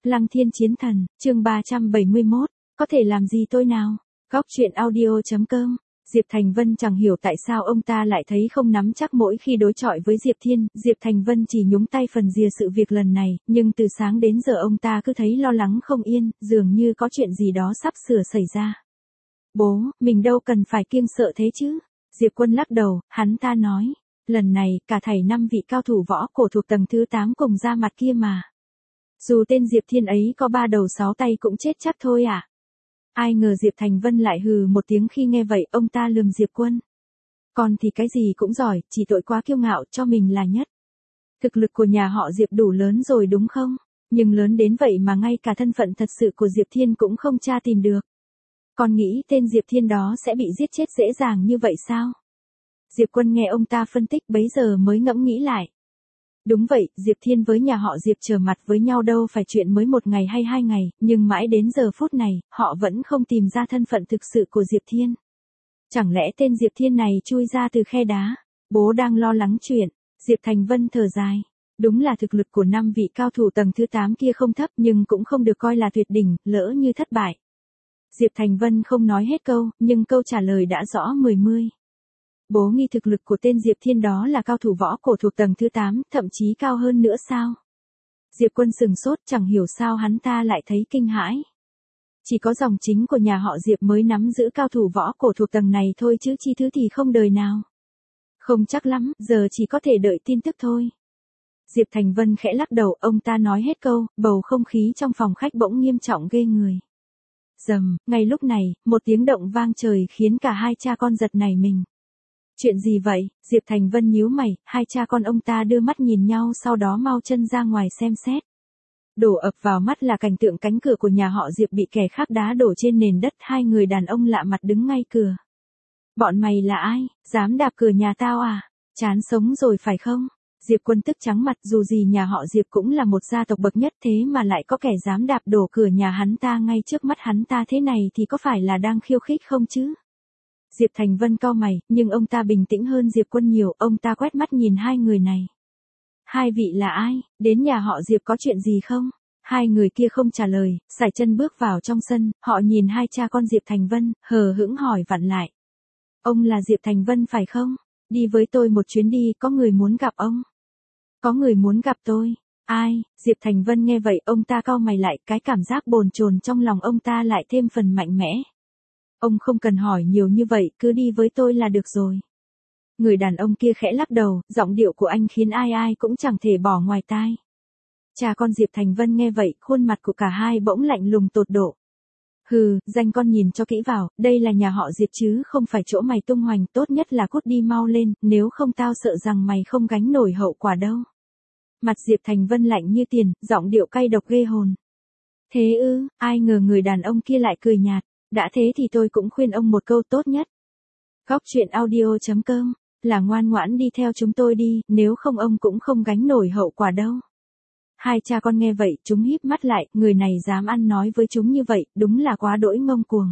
Lăng Thiên Chiến Thần, chương 371, có thể làm gì tôi nào? Góc truyện audio.com. Diệp Thành Vân chẳng hiểu tại sao ông ta lại thấy không nắm chắc mỗi khi đối chọi với Diệp Thiên, Diệp Thành Vân chỉ nhúng tay phần rìa sự việc lần này, nhưng từ sáng đến giờ ông ta cứ thấy lo lắng không yên, dường như có chuyện gì đó sắp sửa xảy ra. Bố, mình đâu cần phải kiêng sợ thế chứ? Diệp Quân lắc đầu, hắn ta nói, lần này, cả thảy 5 vị cao thủ võ cổ thuộc tầng thứ 8 cùng ra mặt kia mà. Dù tên Diệp Thiên ấy có 3 đầu 6 tay cũng chết chắc thôi à? Ai ngờ Diệp Thành Vân lại hừ một tiếng khi nghe vậy, ông ta lườm Diệp Quân. Con thì cái gì cũng giỏi, chỉ tội quá kiêu ngạo cho mình là nhất. Thực lực của nhà họ Diệp đủ lớn rồi đúng không? Nhưng lớn đến vậy mà ngay cả thân phận thật sự của Diệp Thiên cũng không tra tìm được. Con nghĩ tên Diệp Thiên đó sẽ bị giết chết dễ dàng như vậy sao? Diệp Quân nghe ông ta phân tích bấy giờ mới ngẫm nghĩ lại. Đúng vậy, Diệp Thiên với nhà họ Diệp trở mặt với nhau đâu phải chuyện mới 1 ngày hay 2 ngày, nhưng mãi đến giờ phút này, họ vẫn không tìm ra thân phận thực sự của Diệp Thiên. Chẳng lẽ tên Diệp Thiên này chui ra từ khe đá? Bố đang lo lắng chuyện. Diệp Thành Vân thở dài. Đúng là thực lực của 5 vị cao thủ tầng thứ 8 kia không thấp nhưng cũng không được coi là tuyệt đỉnh, lỡ như thất bại. Diệp Thành Vân không nói hết câu, nhưng câu trả lời đã rõ mười mươi. Bố nghi thực lực của tên Diệp Thiên đó là cao thủ võ cổ thuộc tầng thứ 8, thậm chí cao hơn nữa sao? Diệp Quân sừng sốt, chẳng hiểu sao hắn ta lại thấy kinh hãi. Chỉ có dòng chính của nhà họ Diệp mới nắm giữ cao thủ võ cổ thuộc tầng này thôi chứ chi thứ thì không đời nào. Không chắc lắm, giờ chỉ có thể đợi tin tức thôi. Diệp Thành Vân khẽ lắc đầu, ông ta nói hết câu, bầu không khí trong phòng khách bỗng nghiêm trọng ghê người. Rầm, ngay lúc này, một tiếng động vang trời khiến cả hai cha con giật nảy mình. Chuyện gì vậy? Diệp Thành Vân nhíu mày, hai cha con ông ta đưa mắt nhìn nhau sau đó mau chân ra ngoài xem xét. Đổ ập vào mắt là cảnh tượng cánh cửa của nhà họ Diệp bị kẻ khác đá đổ trên nền đất, hai người đàn ông lạ mặt đứng ngay cửa. Bọn mày là ai? Dám đạp cửa nhà tao à? Chán sống rồi phải không? Diệp Quân tức trắng mặt, dù gì nhà họ Diệp cũng là một gia tộc bậc nhất thế mà lại có kẻ dám đạp đổ cửa nhà hắn ta ngay trước mắt hắn ta thế này thì có phải là đang khiêu khích không chứ? Diệp Thành Vân cau mày, nhưng ông ta bình tĩnh hơn Diệp Quân nhiều, ông ta quét mắt nhìn hai người này. Hai vị là ai? Đến nhà họ Diệp có chuyện gì không? Hai người kia không trả lời, sải chân bước vào trong sân, họ nhìn hai cha con Diệp Thành Vân, hờ hững hỏi vặn lại. Ông là Diệp Thành Vân phải không? Đi với tôi một chuyến đi, có người muốn gặp ông. Có người muốn gặp tôi. Ai? Diệp Thành Vân nghe vậy, ông ta cau mày lại, cái cảm giác bồn chồn trong lòng ông ta lại thêm phần mạnh mẽ. Ông không cần hỏi nhiều như vậy, cứ đi với tôi là được rồi. Người đàn ông kia khẽ lắc đầu, giọng điệu của anh khiến ai ai cũng chẳng thể bỏ ngoài tai. Cha con Diệp Thành Vân nghe vậy, khuôn mặt của cả hai bỗng lạnh lùng tột độ. Hừ, danh con nhìn cho kỹ vào, đây là nhà họ Diệp chứ không phải chỗ mày tung hoành, tốt nhất là cút đi mau lên, nếu không tao sợ rằng mày không gánh nổi hậu quả đâu. Mặt Diệp Thành Vân lạnh như tiền, giọng điệu cay độc ghê hồn. Thế ư, ai ngờ người đàn ông kia lại cười nhạt, đã thế thì tôi cũng khuyên ông một câu tốt nhất. Góc truyện audio.com, là ngoan ngoãn đi theo chúng tôi đi, nếu không ông cũng không gánh nổi hậu quả đâu. Hai cha con nghe vậy, chúng híp mắt lại, người này dám ăn nói với chúng như vậy, đúng là quá đỗi ngông cuồng.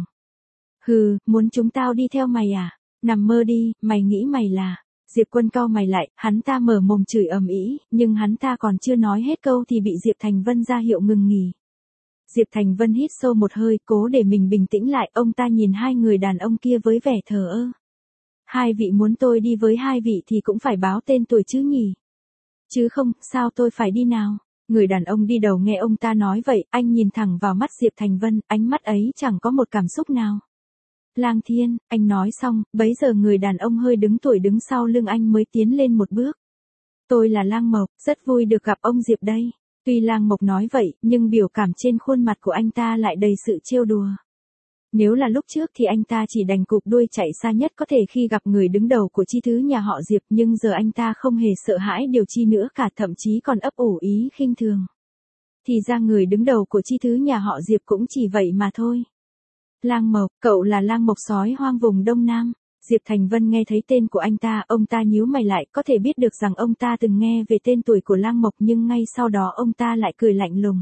Hừ, muốn chúng tao đi theo mày à? Nằm mơ đi, mày nghĩ mày là... Diệp Quân cau mày lại, hắn ta mở mồm chửi ầm ĩ, nhưng hắn ta còn chưa nói hết câu thì bị Diệp Thành Vân ra hiệu ngừng nghỉ. Diệp Thành Vân hít sâu một hơi, cố để mình bình tĩnh lại, ông ta nhìn hai người đàn ông kia với vẻ thờ ơ. Hai vị muốn tôi đi với hai vị thì cũng phải báo tên tuổi chứ nhỉ? Chứ không, sao tôi phải đi nào? Người đàn ông đi đầu nghe ông ta nói vậy, anh nhìn thẳng vào mắt Diệp Thành Vân, ánh mắt ấy chẳng có một cảm xúc nào. Lang Thiên, anh nói xong, bấy giờ người đàn ông hơi đứng tuổi đứng sau lưng anh mới tiến lên một bước. Tôi là Lang Mộc, rất vui được gặp ông Diệp đây. Tuy Lang Mộc nói vậy, nhưng biểu cảm trên khuôn mặt của anh ta lại đầy sự trêu đùa. Nếu là lúc trước thì anh ta chỉ đành cụp đuôi chạy xa nhất có thể khi gặp người đứng đầu của chi thứ nhà họ Diệp, nhưng giờ anh ta không hề sợ hãi điều chi nữa cả, thậm chí còn ấp ủ ý khinh thường. Thì ra người đứng đầu của chi thứ nhà họ Diệp cũng chỉ vậy mà thôi. Lang Mộc, cậu là Lang Mộc sói hoang vùng Đông Nam. Diệp Thành Vân nghe thấy tên của anh ta, ông ta nhíu mày lại, có thể biết được rằng ông ta từng nghe về tên tuổi của Lang Mộc nhưng ngay sau đó ông ta lại cười lạnh lùng.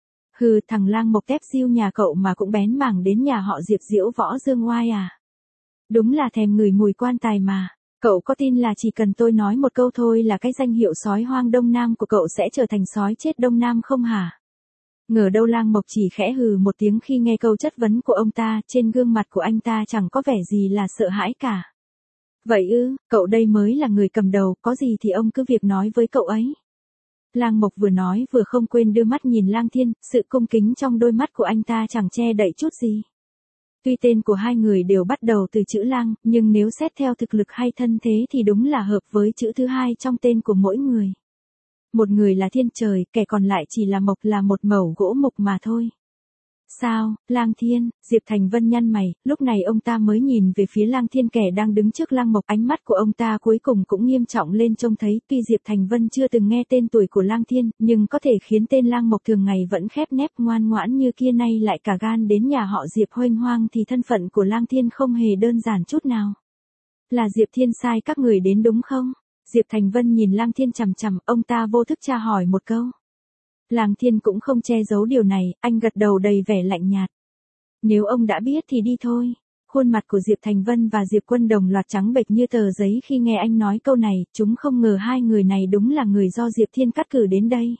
Hừ, thằng Lang Mộc tép diêu nhà cậu mà cũng bén mảng đến nhà họ Diệp diễu võ dương oai à? Đúng là thèm ngửi mùi quan tài mà. Cậu có tin là chỉ cần tôi nói một câu thôi là cái danh hiệu sói hoang Đông Nam của cậu sẽ trở thành sói chết Đông Nam không hả? Ngờ đâu Lang Mộc chỉ khẽ hừ một tiếng khi nghe câu chất vấn của ông ta, trên gương mặt của anh ta chẳng có vẻ gì là sợ hãi cả. Vậy ư, cậu đây mới là người cầm đầu, có gì thì ông cứ việc nói với cậu ấy. Lang Mộc vừa nói vừa không quên đưa mắt nhìn Lang Thiên, sự cung kính trong đôi mắt của anh ta chẳng che đậy chút gì. Tuy tên của hai người đều bắt đầu từ chữ Lang, nhưng nếu xét theo thực lực hay thân thế thì đúng là hợp với chữ thứ hai trong tên của mỗi người. Một người là thiên trời, kẻ còn lại chỉ là mộc, là một mẩu gỗ mục mà thôi. Sao, Lang Thiên? Diệp Thành Vân nhăn mày, lúc này ông ta mới nhìn về phía Lang Thiên kẻ đang đứng trước Lang Mộc, ánh mắt của ông ta cuối cùng cũng nghiêm trọng lên trông thấy, tuy Diệp Thành Vân chưa từng nghe tên tuổi của Lang Thiên, nhưng có thể khiến tên Lang Mộc thường ngày vẫn khép nép ngoan ngoãn như kia nay lại cả gan đến nhà họ Diệp huênh hoang thì thân phận của Lang Thiên không hề đơn giản chút nào. Là Diệp Thiên sai các người đến đúng không? Diệp Thành Vân nhìn Lang Thiên chằm chằm, ông ta vô thức tra hỏi một câu. Lang Thiên cũng không che giấu điều này, anh gật đầu đầy vẻ lạnh nhạt. Nếu ông đã biết thì đi thôi. Khuôn mặt của Diệp Thành Vân và Diệp Quân đồng loạt trắng bệch như tờ giấy khi nghe anh nói câu này, chúng không ngờ hai người này đúng là người do Diệp Thiên cắt cử đến đây.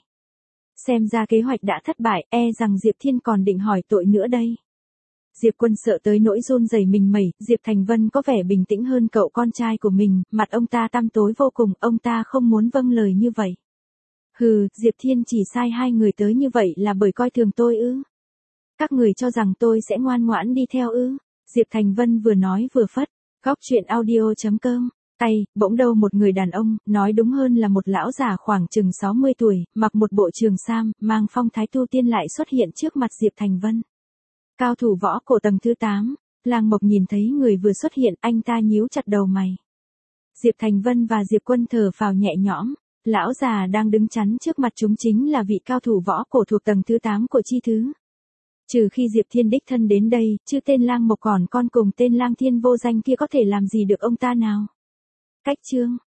Xem ra kế hoạch đã thất bại, e rằng Diệp Thiên còn định hỏi tội nữa đây. Diệp Quân sợ tới nỗi run rẩy mình mẩy, Diệp Thành Vân có vẻ bình tĩnh hơn cậu con trai của mình, mặt ông ta tăm tối vô cùng, ông ta không muốn vâng lời như vậy. Hừ, Diệp Thiên chỉ sai hai người tới như vậy là bởi coi thường tôi ư? Các người cho rằng tôi sẽ ngoan ngoãn đi theo ư? Diệp Thành Vân vừa nói vừa phất, góc truyện audio.com. Tay, bỗng đâu một người đàn ông, nói đúng hơn là một lão già khoảng chừng 60 tuổi, mặc một bộ trường sam, mang phong thái tu tiên lại xuất hiện trước mặt Diệp Thành Vân. Cao thủ võ cổ tầng thứ 8, Lang Mộc nhìn thấy người vừa xuất hiện, anh ta nhíu chặt đầu mày. Diệp Thành Vân và Diệp Quân thở phào nhẹ nhõm, lão già đang đứng chắn trước mặt chúng chính là vị cao thủ võ cổ thuộc tầng thứ 8 của chi thứ. Trừ khi Diệp Thiên đích thân đến đây, chứ tên Lang Mộc còn con cùng tên Lang Thiên vô danh kia có thể làm gì được ông ta nào. Cách chương